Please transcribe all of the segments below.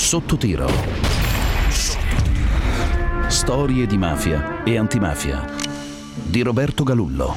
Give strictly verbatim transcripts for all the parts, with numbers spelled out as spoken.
Sotto tiro. Storie di mafia e antimafia di Roberto Galullo.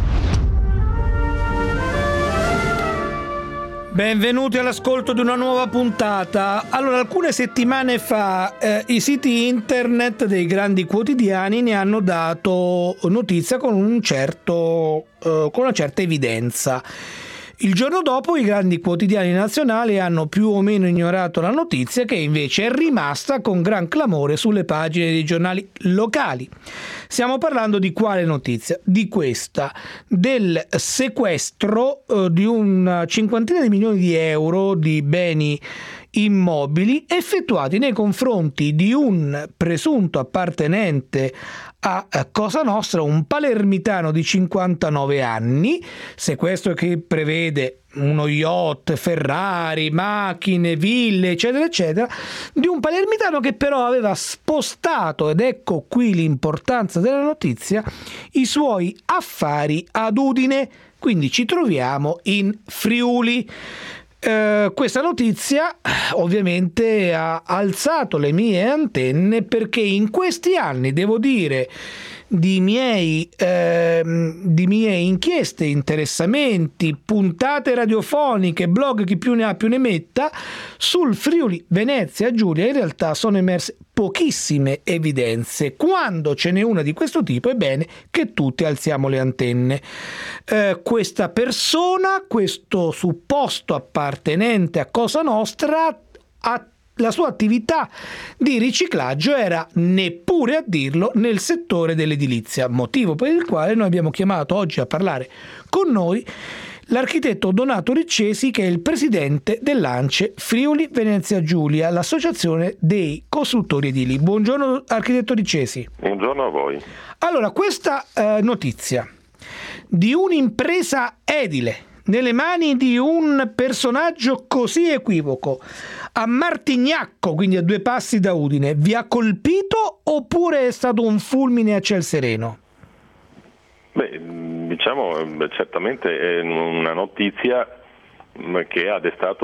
Benvenuti all'ascolto di una nuova puntata. Allora, alcune settimane fa eh, i siti internet dei grandi quotidiani ne hanno dato notizia con un certo eh, con una certa evidenza. Il giorno dopo i grandi quotidiani nazionali hanno più o meno ignorato la notizia, che invece è rimasta con gran clamore sulle pagine dei giornali locali. Stiamo parlando di quale notizia? Di questa, del sequestro eh, di una cinquantina di milioni di euro di beni immobili effettuati nei confronti di un presunto appartenente a Cosa Nostra, un palermitano di cinquantanove anni, sequestro che prevede uno yacht, Ferrari, macchine, ville, eccetera, eccetera, di un palermitano che però aveva spostato, ed ecco qui l'importanza della notizia, i suoi affari ad Udine, quindi ci troviamo in Friuli. Uh, questa notizia ovviamente ha alzato le mie antenne, perché in questi anni, devo dire, di miei eh, di mie inchieste, interessamenti, puntate radiofoniche, blog, chi più ne ha più ne metta, sul Friuli Venezia Giulia in realtà sono emerse pochissime evidenze. Quando ce n'è una di questo tipo è bene che tutti alziamo le antenne. Eh, questa persona, questo supposto appartenente a Cosa Nostra, ha la sua attività di riciclaggio era, neppure a dirlo, nel settore dell'edilizia, motivo per il quale noi abbiamo chiamato oggi a parlare con noi l'architetto Donato Riccesi, che è il presidente dell'ANCE Friuli Venezia Giulia, l'associazione dei costruttori edili. Buongiorno architetto Riccesi. Buongiorno a voi. Allora, questa eh, notizia di un'impresa edile nelle mani di un personaggio così equivoco a Martignacco, quindi a due passi da Udine, vi ha colpito oppure è stato un fulmine a ciel sereno? Beh, diciamo, certamente è una notizia che ha destato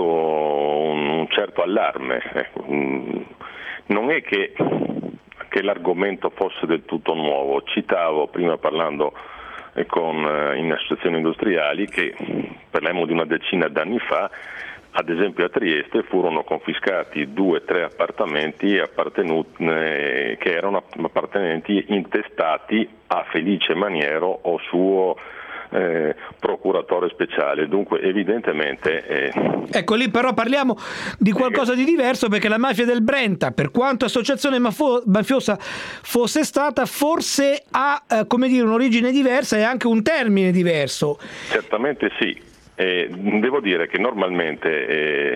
un certo allarme. Non è che, che l'argomento fosse del tutto nuovo. Citavo prima, parlando con in associazioni industriali, che parliamo di una decina d'anni fa, ad esempio a Trieste furono confiscati due o tre appartamenti appartenuti, eh, che erano appartenenti intestati a Felice Maniero o suo eh, procuratore speciale. Dunque evidentemente eh, ecco, lì però parliamo di qualcosa di diverso, perché la mafia del Brenta, per quanto associazione mafo- mafiosa fosse stata, forse ha eh, come dire un'origine diversa e anche un termine diverso. Certamente sì. Eh, devo dire che normalmente eh,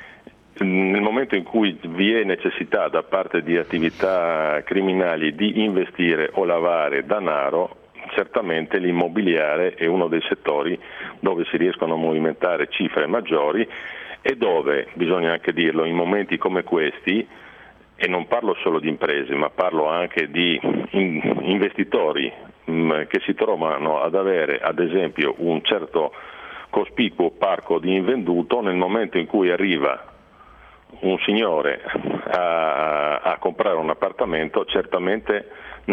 nel momento in cui vi è necessità da parte di attività criminali di investire o lavare denaro, certamente l'immobiliare è uno dei settori dove si riescono a movimentare cifre maggiori e dove, bisogna anche dirlo, in momenti come questi, e non parlo solo di imprese ma parlo anche di in- investitori mh, che si trovano ad avere ad esempio un certo cospicuo parco di invenduto, nel momento in cui arriva un signore a, a comprare un appartamento, certamente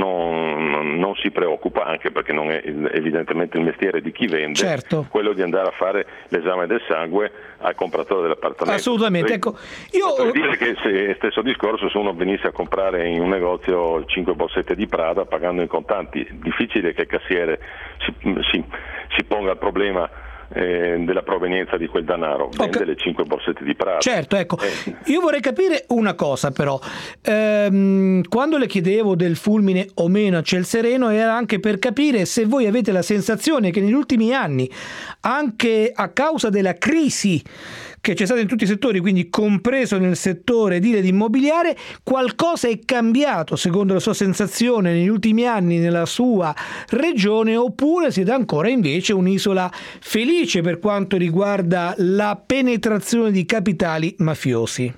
non, non si preoccupa, anche perché non è evidentemente il mestiere di chi vende, certo, quello di andare a fare l'esame del sangue al compratore dell'appartamento. Assolutamente. Ecco, io potrei dire che se stesso discorso, se uno venisse a comprare in un negozio cinque borsette di Prada pagando in contanti, difficile che il cassiere si, si, si ponga il problema Eh, della provenienza di quel denaro, vende okay. le cinque borsette di Prada. Certo, ecco. Eh. Io vorrei capire una cosa però. Ehm, quando le chiedevo del fulmine o meno a ciel sereno era anche per capire se voi avete la sensazione che negli ultimi anni, anche a causa della crisi che c'è stata in tutti i settori, quindi compreso nel settore edile ed immobiliare, qualcosa è cambiato secondo la sua sensazione negli ultimi anni nella sua regione, oppure siete ancora invece un'isola felice per quanto riguarda la penetrazione di capitali mafiosi?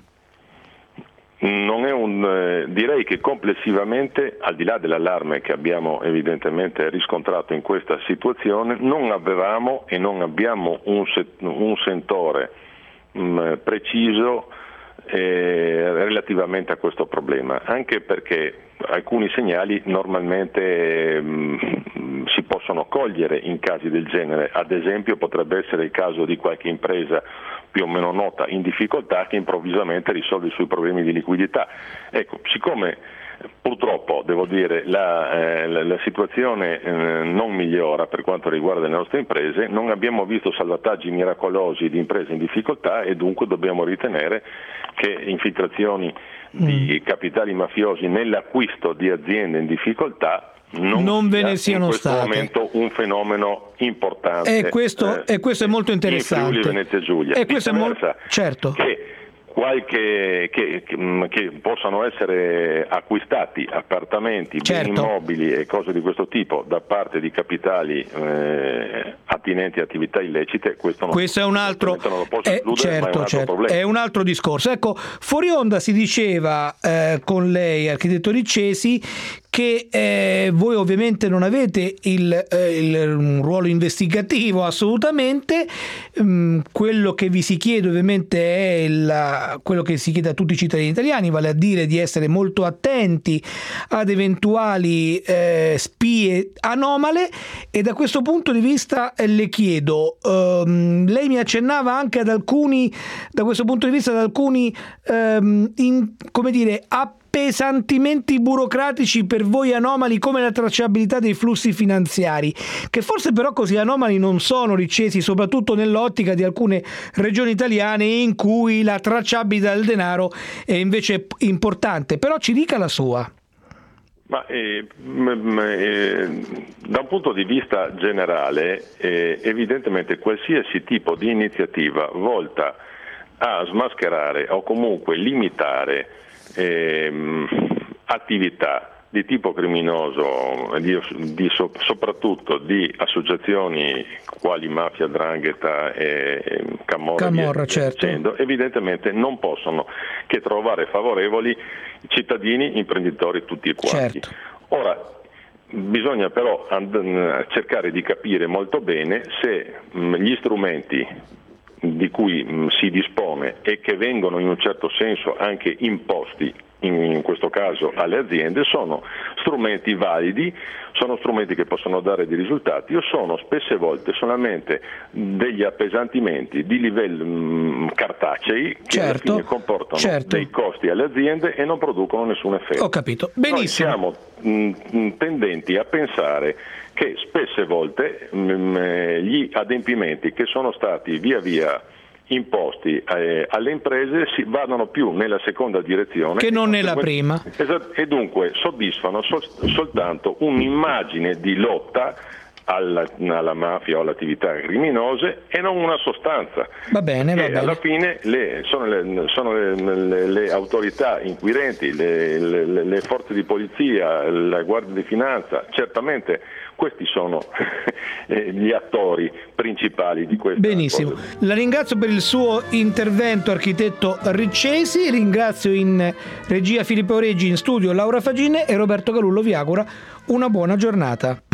Non è un, eh, direi che complessivamente, al di là dell'allarme che abbiamo evidentemente riscontrato in questa situazione, non avevamo e non abbiamo un, set, un sentore mh, preciso eh, relativamente a questo problema, anche perché alcuni segnali normalmente mh, si possono cogliere in casi del genere. Ad esempio potrebbe essere il caso di qualche impresa più o meno nota in difficoltà che improvvisamente risolve i suoi problemi di liquidità. Ecco, siccome purtroppo devo dire la, eh, la, la situazione eh, non migliora per quanto riguarda le nostre imprese, non abbiamo visto salvataggi miracolosi di imprese in difficoltà e dunque dobbiamo ritenere che infiltrazioni di capitali mafiosi nell'acquisto di aziende in difficoltà non, non ve ne siano in questo state. momento un fenomeno importante. E questo, eh, e questo è molto interessante. In Friuli Venezia Giulia. E questo è molto certo. Che qualche che, che, che possano essere acquistati appartamenti, certo. beni immobili e cose di questo tipo da parte di capitali eh, attinenti a attività illecite, questo, non, questo è un altro, non lo posso è, escludere, certo, ma è un altro certo, problema. È un altro discorso. Ecco, fuori onda si diceva eh, con lei, architetto Riccesi, che eh, voi ovviamente non avete il, eh, il un ruolo investigativo assolutamente, mm, quello che vi si chiede ovviamente è il, quello che si chiede a tutti i cittadini italiani, vale a dire di essere molto attenti ad eventuali eh, spie anomale, e da questo punto di vista eh, le chiedo, ehm, lei mi accennava anche ad alcuni, da questo punto di vista ad alcuni ehm, in, come dire, appesantimenti burocratici per voi anomali, come la tracciabilità dei flussi finanziari, che forse però così anomali non sono, Riccesi, soprattutto nell'ottica di alcune regioni italiane in cui la tracciabilità del denaro è invece importante. Però ci dica la sua. Ma eh, m- eh, da un punto di vista generale, eh, evidentemente qualsiasi tipo di iniziativa volta a smascherare o comunque limitare ehm, attività di tipo criminoso, di, di, soprattutto di associazioni quali mafia, 'ndrangheta e Camorra, Camorra via, certo. dicendo, evidentemente non possono che trovare favorevoli cittadini, imprenditori tutti quanti. Certo. Ora, bisogna però and- cercare di capire molto bene se mh, gli strumenti di cui mh, si dispone e che vengono in un certo senso anche imposti in questo caso alle aziende sono strumenti validi, sono strumenti che possono dare dei risultati o sono spesse volte solamente degli appesantimenti di livello mh, cartacei che certo, alla fine comportano certo. dei costi alle aziende e non producono nessun effetto. Ho capito, benissimo. Noi siamo mh, tendenti a pensare che spesse volte mh, gli adempimenti che sono stati via via imposti eh, alle imprese si vadano più nella seconda direzione che non nella prima, esatto, e dunque soddisfano sol- soltanto un'immagine di lotta alla, alla mafia o all'attività criminose e non una sostanza. Va bene, va e bene. Alla fine le, sono, le, sono le, le, le autorità inquirenti, le, le, le forze di polizia, la Guardia di Finanza, certamente questi sono gli attori principali di questa Benissimo, cosa. La ringrazio per il suo intervento, architetto Riccesi, ringrazio in regia Filippo Reggi, in studio Laura Fagine, e Roberto Galullo vi augura una buona giornata.